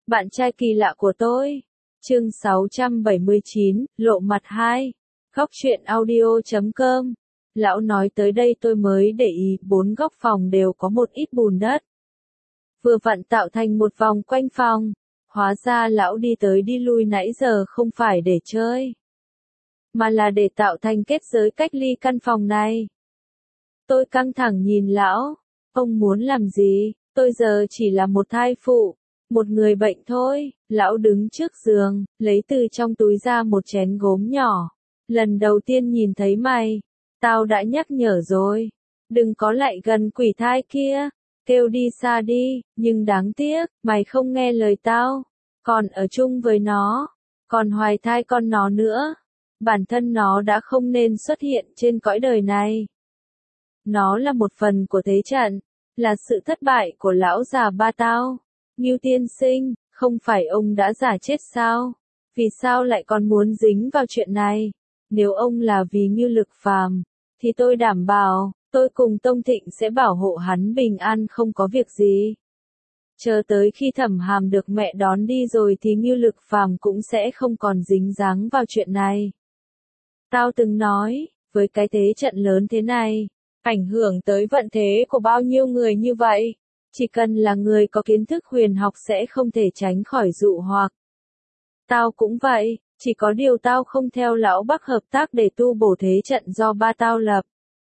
Bạn trai kỳ lạ của tôi. Chương 679, lộ mặt 2. Góc truyện audio.com. Lão nói tới đây tôi mới để ý, 4 góc phòng đều có một ít bùn đất. Vừa vặn tạo thành một vòng quanh phòng. Hóa ra lão đi tới đi lui nãy giờ không phải để chơi, mà là để tạo thành kết giới cách ly căn phòng này. Tôi căng thẳng nhìn lão. Ông muốn làm gì? Tôi giờ chỉ là một thai phụ, một người bệnh thôi. Lão đứng trước giường, lấy từ trong túi ra một chén gốm nhỏ. Lần đầu tiên nhìn thấy mày, tao đã nhắc nhở rồi. Đừng có lại gần quỷ thai kia. Kêu đi xa đi, nhưng đáng tiếc, mày không nghe lời tao. Còn ở chung với nó, còn hoài thai con nó nữa. Bản thân nó đã không nên xuất hiện trên cõi đời này. Nó là một phần của thế trận, là sự thất bại của lão già ba tao. Ngưu tiên sinh, không phải ông đã giả chết sao? Vì sao lại còn muốn dính vào chuyện này? Nếu ông là vì Ngưu Lực Phàm, thì tôi đảm bảo, tôi cùng Tông Thịnh sẽ bảo hộ hắn bình an không có việc gì. Chờ tới khi Thẩm Hàm được mẹ đón đi rồi thì Ngưu Lực Phàm cũng sẽ không còn dính dáng vào chuyện này. Tao từng nói, với cái thế trận lớn thế này, ảnh hưởng tới vận thế của bao nhiêu người như vậy, chỉ cần là người có kiến thức huyền học sẽ không thể tránh khỏi dụ hoặc. Tao cũng vậy, chỉ có điều tao không theo lão Bắc hợp tác để tu bổ thế trận do ba tao lập.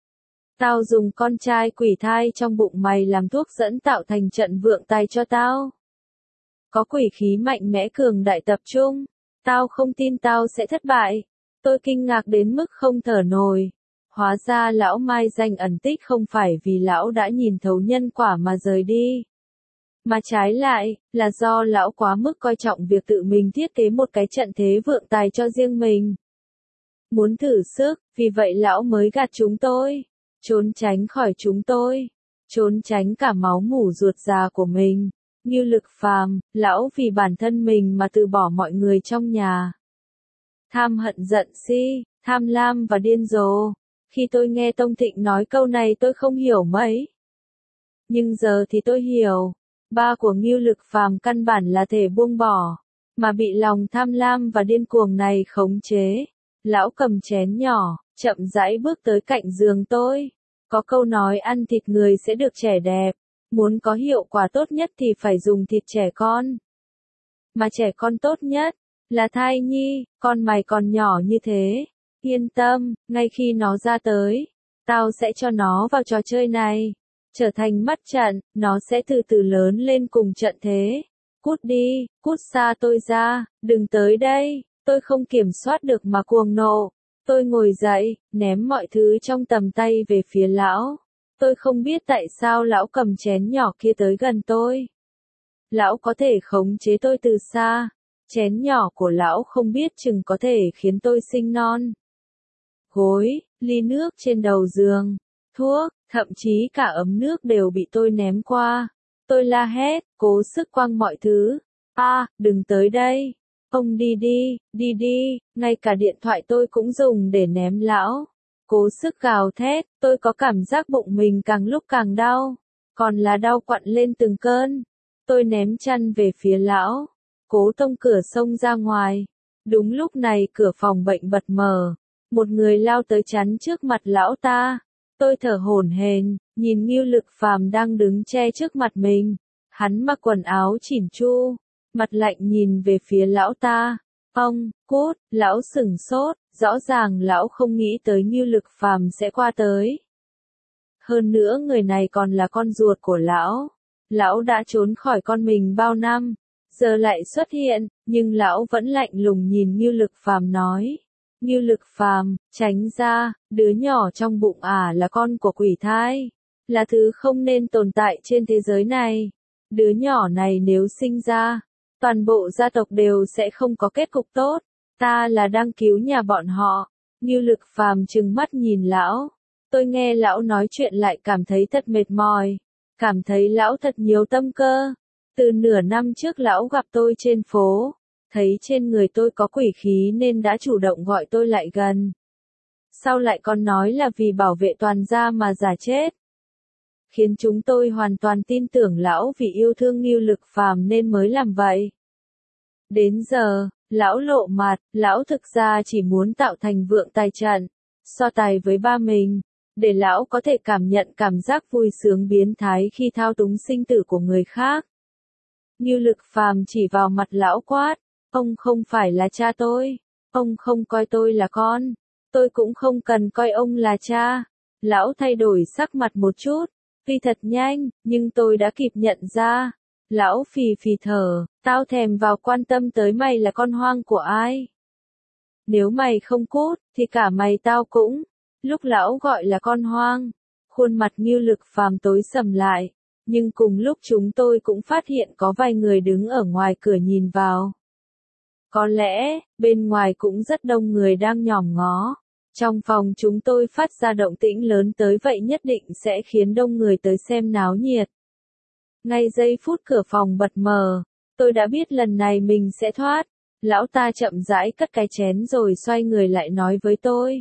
Tao dùng con trai quỷ thai trong bụng mày làm thuốc dẫn tạo thành trận vượng tài cho tao. Có quỷ khí mạnh mẽ cường đại tập trung, tao không tin tao sẽ thất bại. Tôi kinh ngạc đến mức không thở nổi. Hóa ra lão Mai danh ẩn tích không phải vì lão đã nhìn thấu nhân quả mà rời đi, mà trái lại, là do lão quá mức coi trọng việc tự mình thiết kế một cái trận thế vượng tài cho riêng mình. Muốn thử sức, vì vậy lão mới gạt chúng tôi, trốn tránh khỏi chúng tôi, trốn tránh cả máu mủ ruột già của mình. Ngưu Lực Phàm, lão vì bản thân mình mà từ bỏ mọi người trong nhà. Tham hận giận si, tham lam và điên rồ. Khi tôi nghe Tông Thịnh nói câu này tôi không hiểu mấy. Nhưng giờ thì tôi hiểu. Ba của Ngưu Lực Phàm căn bản là thể buông bỏ, mà bị lòng tham lam và điên cuồng này khống chế. Lão cầm chén nhỏ, chậm rãi bước tới cạnh giường tôi. Có câu nói ăn thịt người sẽ được trẻ đẹp. Muốn có hiệu quả tốt nhất thì phải dùng thịt trẻ con. Mà trẻ con tốt nhất là thai nhi, con mày còn nhỏ như thế. Yên tâm, ngay khi nó ra tới, tao sẽ cho nó vào trò chơi này. Trở thành mắt trận, nó sẽ từ từ lớn lên cùng trận thế. Cút đi, cút xa tôi ra, đừng tới đây. Tôi không kiểm soát được mà cuồng nộ. Tôi ngồi dậy, ném mọi thứ trong tầm tay về phía lão. Tôi không biết tại sao lão cầm chén nhỏ kia tới gần tôi. Lão có thể khống chế tôi từ xa. Chén nhỏ của lão không biết chừng có thể khiến tôi sinh non. Gối, ly nước trên đầu giường, thuốc, thậm chí cả ấm nước đều bị tôi ném qua. Tôi la hét, cố sức quăng mọi thứ. Đừng tới đây. Ông đi đi, đi đi, ngay cả điện thoại tôi cũng dùng để ném lão. Cố sức gào thét, tôi có cảm giác bụng mình càng lúc càng đau. Còn là đau quặn lên từng cơn. Tôi ném chăn về phía lão. Cố tông cửa xông ra ngoài. Đúng lúc này cửa phòng bệnh bật mở. Một người lao tới chắn trước mặt lão ta. Tôi thở hổn hển, nhìn Ngưu Lực Phàm đang đứng che trước mặt mình. Hắn mặc quần áo chỉn chu, mặt lạnh nhìn về phía lão ta. Ông, cút, lão sửng sốt, rõ ràng lão không nghĩ tới Ngưu Lực Phàm sẽ qua tới. Hơn nữa người này còn là con ruột của lão. Lão đã trốn khỏi con mình bao năm, giờ lại xuất hiện, nhưng lão vẫn lạnh lùng nhìn Ngưu Lực Phàm nói. Ngưu Lực Phàm, tránh ra, đứa nhỏ trong bụng là con của quỷ thai, là thứ không nên tồn tại trên thế giới này. Đứa nhỏ này nếu sinh ra, toàn bộ gia tộc đều sẽ không có kết cục tốt. Ta là đang cứu nhà bọn họ. Ngưu Lực Phàm trừng mắt nhìn lão. Tôi nghe lão nói chuyện lại cảm thấy thật mệt mỏi, cảm thấy lão thật nhiều tâm cơ. Từ nửa năm trước lão gặp tôi trên phố, thấy trên người tôi có quỷ khí nên đã chủ động gọi tôi lại gần. Sau lại còn nói là vì bảo vệ toàn gia mà giả chết. Khiến chúng tôi hoàn toàn tin tưởng lão vì yêu thương Ngưu Lực Phàm nên mới làm vậy. Đến giờ, lão lộ mặt, lão thực ra chỉ muốn tạo thành vượng tài trận, so tài với ba mình, để lão có thể cảm nhận cảm giác vui sướng biến thái khi thao túng sinh tử của người khác. Ngưu Lực Phàm chỉ vào mặt lão quát, ông không phải là cha tôi, ông không coi tôi là con, tôi cũng không cần coi ông là cha. Lão thay đổi sắc mặt một chút, tuy thật nhanh, nhưng tôi đã kịp nhận ra. Lão phì phì thở, tao thèm vào quan tâm tới mày là con hoang của ai. Nếu mày không cút, thì cả mày tao cũng. Lúc lão gọi là con hoang, khuôn mặt Ngưu Lực Phàm tối sầm lại, nhưng cùng lúc chúng tôi cũng phát hiện có vài người đứng ở ngoài cửa nhìn vào. Có lẽ, bên ngoài cũng rất đông người đang nhòm ngó. Trong phòng chúng tôi phát ra động tĩnh lớn tới vậy nhất định sẽ khiến đông người tới xem náo nhiệt. Ngay giây phút cửa phòng bật mở, tôi đã biết lần này mình sẽ thoát. Lão ta chậm rãi cất cái chén rồi xoay người lại nói với tôi.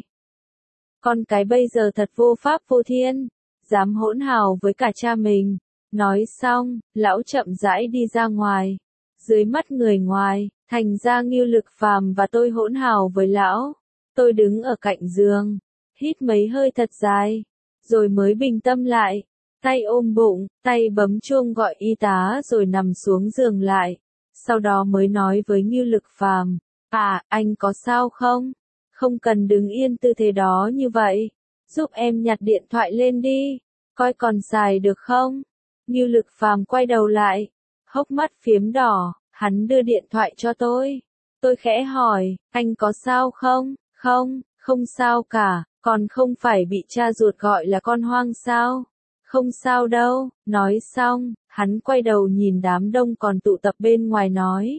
Con cái bây giờ thật vô pháp vô thiên, dám hỗn hào với cả cha mình. Nói xong, lão chậm rãi đi ra ngoài. Dưới mắt người ngoài, thành ra Ngưu Lực Phàm và tôi hỗn hào với lão. Tôi đứng ở cạnh giường, hít mấy hơi thật dài, rồi mới bình tâm lại. Tay ôm bụng, tay bấm chuông gọi y tá rồi nằm xuống giường lại. Sau đó mới nói với Ngưu Lực Phàm, anh có sao không? Không cần đứng yên tư thế đó như vậy. Giúp em nhặt điện thoại lên đi, coi còn xài được không? Ngưu Lực Phàm quay đầu lại, hốc mắt phiếm đỏ, hắn đưa điện thoại cho tôi. Tôi khẽ hỏi, anh có sao không? Không, không sao cả, còn không phải bị cha ruột gọi là con hoang sao? Không sao đâu, nói xong, hắn quay đầu nhìn đám đông còn tụ tập bên ngoài nói.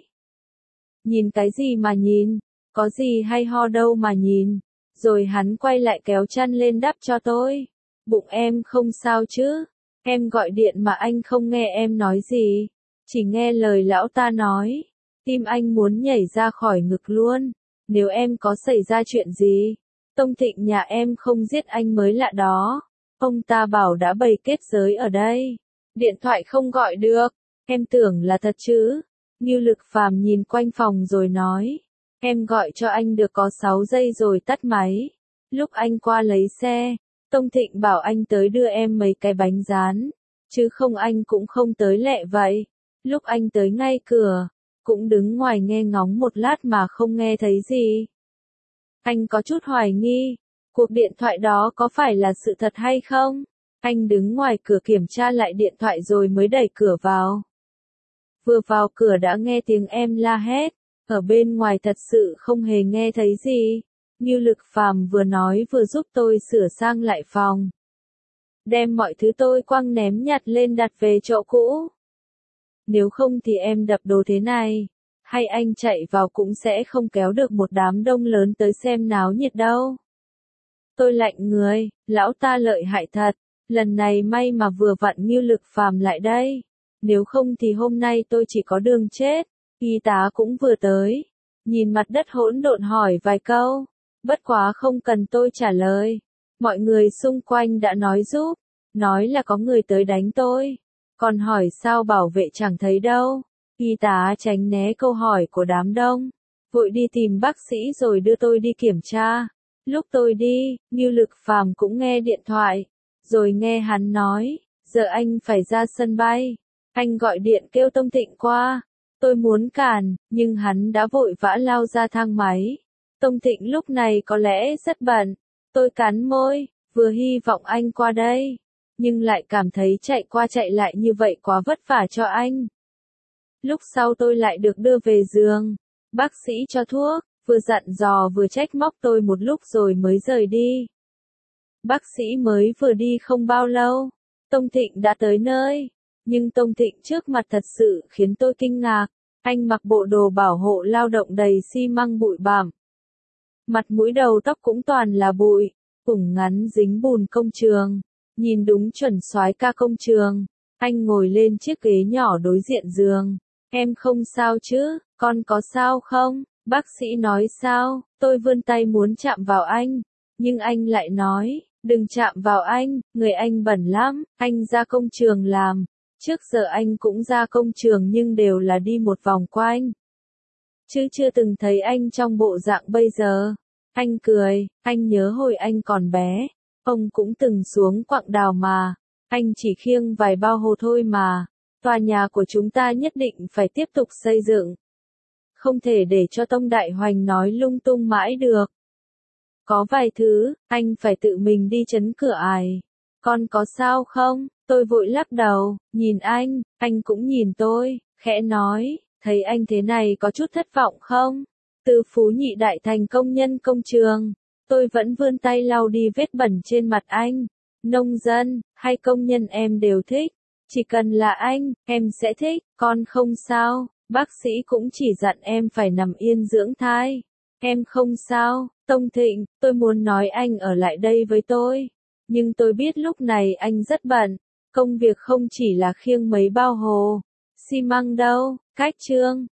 Nhìn cái gì mà nhìn, có gì hay ho đâu mà nhìn. Rồi hắn quay lại kéo chăn lên đắp cho tôi. Bụng em không sao chứ, em gọi điện mà anh không nghe em nói gì, chỉ nghe lời lão ta nói. Tim anh muốn nhảy ra khỏi ngực luôn, nếu em có xảy ra chuyện gì, Tông Thịnh nhà em không giết anh mới lạ đó. Ông ta bảo đã bày kết giới ở đây. Điện thoại không gọi được, em tưởng là thật chứ. Ngưu Lực Phàm nhìn quanh phòng rồi nói. Em gọi cho anh được có 6 giây rồi tắt máy. Lúc anh qua lấy xe, Tông Thịnh bảo anh tới đưa em mấy cái bánh rán. Chứ không anh cũng không tới lẹ vậy. Lúc anh tới ngay cửa, cũng đứng ngoài nghe ngóng một lát mà không nghe thấy gì. Anh có chút hoài nghi. Cuộc điện thoại đó có phải là sự thật hay không? Anh đứng ngoài cửa kiểm tra lại điện thoại rồi mới đẩy cửa vào. Vừa vào cửa đã nghe tiếng em la hét, ở bên ngoài thật sự không hề nghe thấy gì. Ngưu Lực Phàm vừa nói vừa giúp tôi sửa sang lại phòng. Đem mọi thứ tôi quăng ném nhặt lên đặt về chỗ cũ. Nếu không thì em đập đồ thế này, hay anh chạy vào cũng sẽ không kéo được một đám đông lớn tới xem náo nhiệt đâu. Tôi lạnh người, lão ta lợi hại thật, lần này may mà vừa vặn Ngưu Lực Phàm lại đây, nếu không thì hôm nay tôi chỉ có đường chết. Y tá cũng vừa tới, nhìn mặt đất hỗn độn hỏi vài câu, bất quá không cần tôi trả lời. Mọi người xung quanh đã nói giúp, nói là có người tới đánh tôi, còn hỏi sao bảo vệ chẳng thấy đâu. Y tá tránh né câu hỏi của đám đông, vội đi tìm bác sĩ rồi đưa tôi đi kiểm tra. Lúc tôi đi, Ngưu Lực Phàm cũng nghe điện thoại, rồi nghe hắn nói, giờ anh phải ra sân bay. Anh gọi điện kêu Tông Thịnh qua. Tôi muốn cản, nhưng hắn đã vội vã lao ra thang máy. Tông Thịnh lúc này có lẽ rất bận. Tôi cắn môi, vừa hy vọng anh qua đây, nhưng lại cảm thấy chạy qua chạy lại như vậy quá vất vả cho anh. Lúc sau tôi lại được đưa về giường. Bác sĩ cho thuốc, vừa dặn dò vừa trách móc tôi một lúc rồi mới rời đi. Bác sĩ mới vừa đi không bao lâu, Tông Thịnh đã tới nơi. Nhưng Tông Thịnh trước mặt thật sự khiến tôi kinh ngạc. Anh mặc bộ đồ bảo hộ lao động đầy xi măng bụi bặm. Mặt mũi đầu tóc cũng toàn là bụi, ủng ngắn dính bùn công trường. Nhìn đúng chuẩn soái ca công trường. Anh ngồi lên chiếc ghế nhỏ đối diện giường. Em không sao chứ, con có sao không? Bác sĩ nói sao? Tôi vươn tay muốn chạm vào anh. Nhưng anh lại nói, đừng chạm vào anh, người anh bẩn lắm, anh ra công trường làm. Trước giờ anh cũng ra công trường nhưng đều là đi một vòng quanh. chứ chưa từng thấy anh trong bộ dạng bây giờ. Anh cười, anh nhớ hồi anh còn bé, ông cũng từng xuống quặng đào mà, anh chỉ khiêng vài bao hồ thôi mà, tòa nhà của chúng ta nhất định phải tiếp tục xây dựng. Không thể để cho Tông Đại Hoành nói lung tung mãi được. Có vài thứ, anh phải tự mình đi trấn cửa ải. Con có sao không? Tôi vội lắc đầu, nhìn anh cũng nhìn tôi, khẽ nói, thấy anh thế này có chút thất vọng không? Từ Phú Nhị Đại thành công nhân công trường, tôi vẫn vươn tay lau đi vết bẩn trên mặt anh. Nông dân, hay công nhân em đều thích. Chỉ cần là anh, em sẽ thích, con không sao. Bác sĩ cũng chỉ dặn em phải nằm yên dưỡng thai. Em không sao, Tông Thịnh, tôi muốn nói anh ở lại đây với tôi. Nhưng tôi biết lúc này anh rất bận. Công việc không chỉ là khiêng mấy bao hồ xi măng đâu. Cách Trương